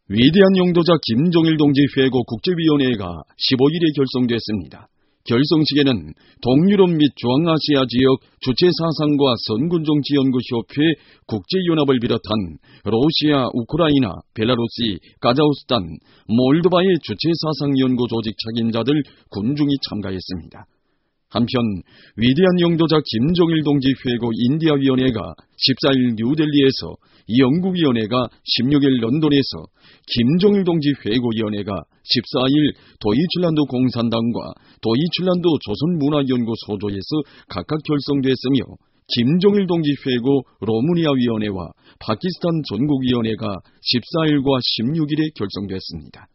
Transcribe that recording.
위대한 용도자 김정일 동지 회고 국제위원회가 15일에 결성됐습니다. 결성식에는 동유럽 및 중앙아시아 지역 주체사상과 선군정치연구협회 국제연합을 비롯한 러시아, 우크라이나, 벨라루시, 카자흐스탄, 몰도바의 주체사상연구 조직 책임자들 군중이 참가했습니다. 한편 위대한 용도자 김정일 동지 회고 인디아위원회가 14일 뉴델리에서, 영국위원회가 16일 런던에서, 김정일 동지 회고위원회가 14일 도이칠란드 공산당과 도이칠란드 조선문화연구소조에서 각각 결성됐으며, 김정일 동지 회고 로마니아위원회와 파키스탄 전국위원회가 14일과 16일에 결성됐습니다.